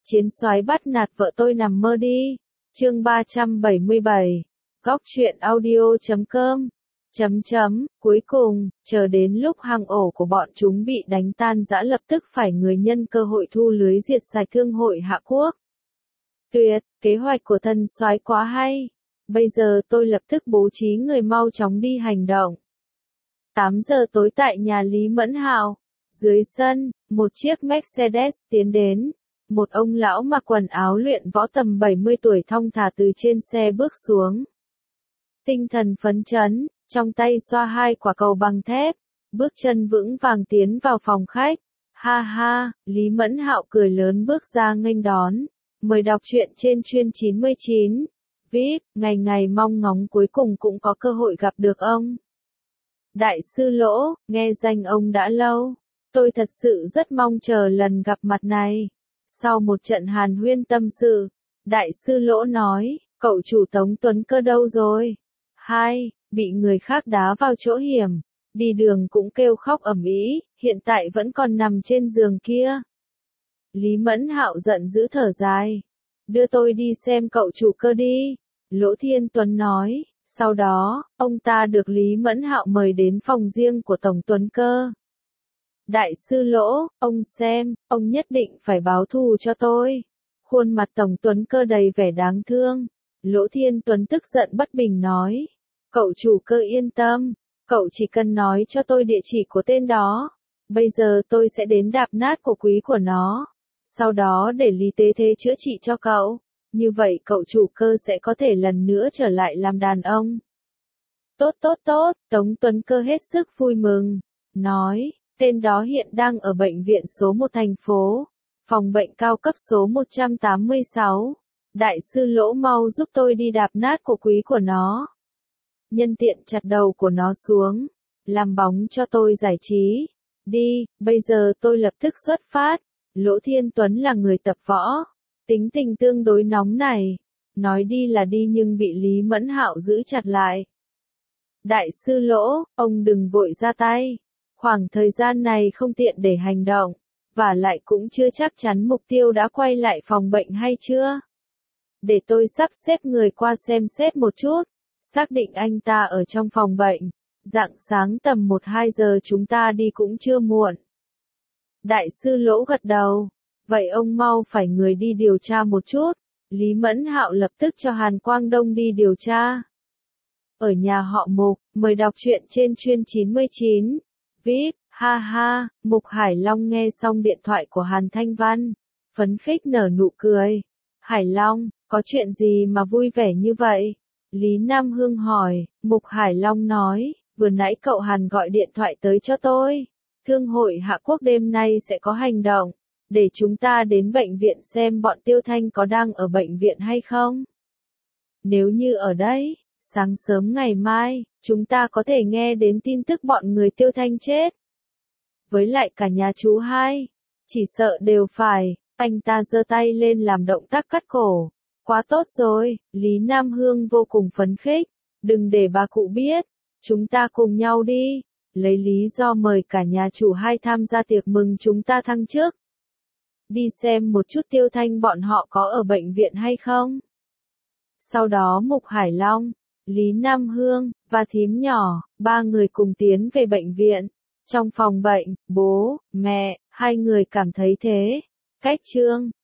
Chiến soái bắt nạt vợ tôi nằm mơ đi. Chương 377. Góc truyện audio.com. Cuối cùng, chờ đến lúc hang ổ của bọn chúng bị đánh tan rã lập tức phải người nhân cơ hội thu lưới diệt sạch thương hội Hạ Quốc. Tuyệt, kế hoạch của thần soái quá hay. Bây giờ tôi lập tức bố trí người mau chóng đi hành động. 8 giờ tối tại nhà Lý Mẫn Hạo. Dưới sân, một chiếc Mercedes tiến đến. Một ông lão mặc quần áo luyện võ tầm 70 tuổi thong thả từ trên xe bước xuống. Tinh thần phấn chấn, trong tay xoa hai quả cầu bằng thép, bước chân vững vàng tiến vào phòng khách. Ha ha, Lý Mẫn Hạo cười lớn bước ra nghênh đón. Mời đọc truyện trên chuyên 99. VIP, ngày ngày mong ngóng cuối cùng cũng có cơ hội gặp được ông. Đại sư Lỗ, nghe danh ông đã lâu. Tôi thật sự rất mong chờ lần gặp mặt này. Sau một trận hàn huyên tâm sự, Đại sư Lỗ nói, cậu chủ Tống Tuấn Cơ đâu rồi? Hai, bị người khác đá vào chỗ hiểm, đi đường cũng kêu khóc ầm ĩ, hiện tại vẫn còn nằm trên giường kia. Lý Mẫn Hạo giận dữ thở dài. Đưa tôi đi xem cậu chủ Cơ đi. Lỗ Thiên Tuấn nói, sau đó, ông ta được Lý Mẫn Hạo mời đến phòng riêng của Tổng Tuấn Cơ. Đại sư Lỗ, ông xem, ông nhất định phải báo thù cho tôi. Khuôn mặt Tổng Tuấn Cơ đầy vẻ đáng thương. Lỗ Thiên Tuấn tức giận bất bình nói, cậu chủ Cơ yên tâm, cậu chỉ cần nói cho tôi địa chỉ của tên đó. Bây giờ tôi sẽ đến đạp nát cổ quý của nó. Sau đó để Lý Tế Thế chữa trị cho cậu. Như vậy cậu chủ Cơ sẽ có thể lần nữa trở lại làm đàn ông. Tốt, Tống Tuấn Cơ hết sức vui mừng. Nói, tên đó hiện đang ở bệnh viện số 1 thành phố. Phòng bệnh cao cấp số 186. Đại sư Lỗ mau giúp tôi đi đạp nát cổ quý của nó. Nhân tiện chặt đầu của nó xuống. Làm bóng cho tôi giải trí. Đi, bây giờ tôi lập tức xuất phát. Lỗ Thiên Tuấn là người tập võ. Tính tình tương đối nóng này. Nói đi là đi nhưng bị Lý Mẫn Hạo giữ chặt lại. Đại sư Lỗ, ông đừng vội ra tay. Khoảng thời gian này không tiện để hành động. Và lại cũng chưa chắc chắn mục tiêu đã quay lại phòng bệnh hay chưa. Để tôi sắp xếp người qua xem xét một chút. Xác định anh ta ở trong phòng bệnh. Rạng sáng tầm 1-2 giờ chúng ta đi cũng chưa muộn. Đại sư Lỗ gật đầu. Vậy ông mau phải người đi điều tra một chút. Lý Mẫn Hạo lập tức cho Hàn Quang Đông đi điều tra. Ở nhà họ Mục, mời đọc truyện trên chuyên 99. VIP, ha ha, Mục Hải Long nghe xong điện thoại của Hàn Thanh Văn. Phấn khích nở nụ cười. Hải Long, có chuyện gì mà vui vẻ như vậy? Lý Nam Hương hỏi. Mục Hải Long nói, vừa nãy cậu Hàn gọi điện thoại tới cho tôi. Thương hội Hạ Quốc đêm nay sẽ có hành động. Để chúng ta đến bệnh viện xem bọn Tiêu Thanh có đang ở bệnh viện hay không. Nếu như ở đây, sáng sớm ngày mai, chúng ta có thể nghe đến tin tức bọn người Tiêu Thanh chết. Với lại cả nhà chú hai, chỉ sợ đều phải. Anh ta giơ tay lên làm động tác cắt cổ. Quá tốt rồi, Lý Nam Hương vô cùng phấn khích. Đừng để bà cụ biết, chúng ta cùng nhau đi. Lấy lý do mời cả nhà chủ hai tham gia tiệc mừng chúng ta thăng chức. Đi xem một chút Tiêu Thanh bọn họ có ở bệnh viện hay không. Sau đó Mục Hải Long, Lý Nam Hương, và thím nhỏ, ba người cùng tiến về bệnh viện. Trong phòng bệnh, bố, mẹ, hai người cảm thấy thế. Cách chương,